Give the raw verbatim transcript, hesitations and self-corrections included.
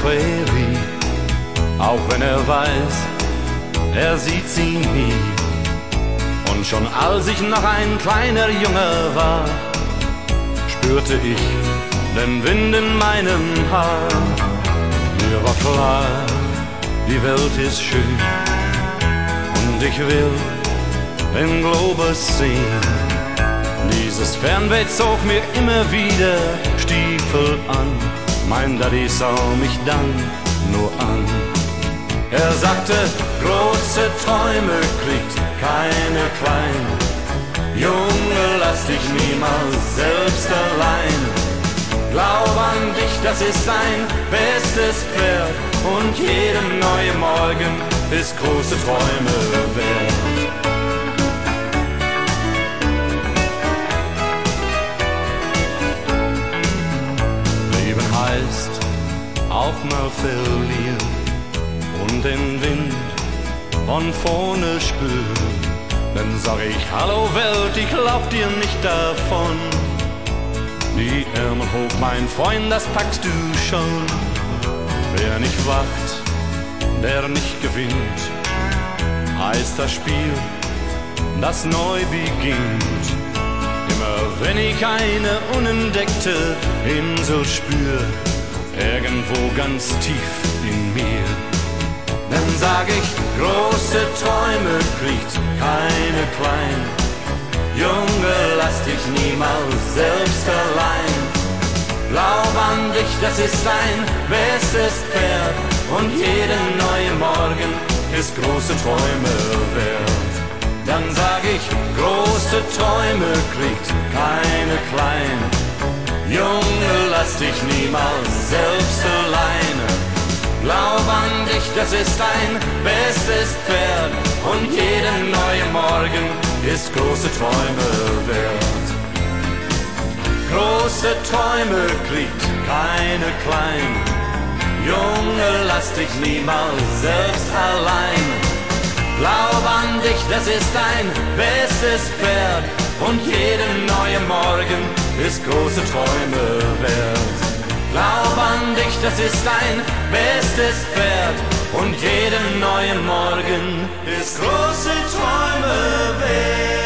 Prärie, auch wenn er weiß, er sieht sie nie. Und schon als ich noch ein kleiner Junge war, spürte ich den Wind in meinem Haar. Mir war klar, die Welt ist schön und ich will den Globus sehen. Dieses Fernweh zog mir immer wieder Stiefel an, mein Daddy sah mich dann nur an. Er sagte, große Träume kriegt keine klein. Junge, lass dich niemals selbst allein. Glaub an dich, das ist dein bestes Pferd. Und jeder neue Morgen ist große Träume wert. Leben heißt auch mal verlieren und den Wind von vorne spüren. Dann sag ich, hallo Welt, ich lauf dir nicht davon. Die Ärmel hoch, mein Freund, das packst du schon. Wer nicht wacht, der nicht gewinnt, heißt das Spiel, das neu beginnt. Immer wenn ich eine unentdeckte Insel spür, irgendwo ganz tief in mir, dann sag ich, große Träume kriegt keine klein. Junge, lass dich niemals selbst allein. Glaub an dich, das ist dein bestes Pferd. Und jeder neue Morgen ist große Träume wert. Dann sag ich, große Träume kriegt keine klein. Junge, lass dich niemals selbst alleine. Glaub an dich, das ist dein bestes Pferd. Und jeder neue Morgen ist große Träume wert. Große Träume kriegt keine klein. Junge, lass dich niemals selbst allein. Glaub an dich, das ist dein bestes Pferd. Und jeder neue Morgen ist große Träume wert. Glaub an dich, das ist dein bestes Pferd. Und jeder neue Morgen ist große Träume wert.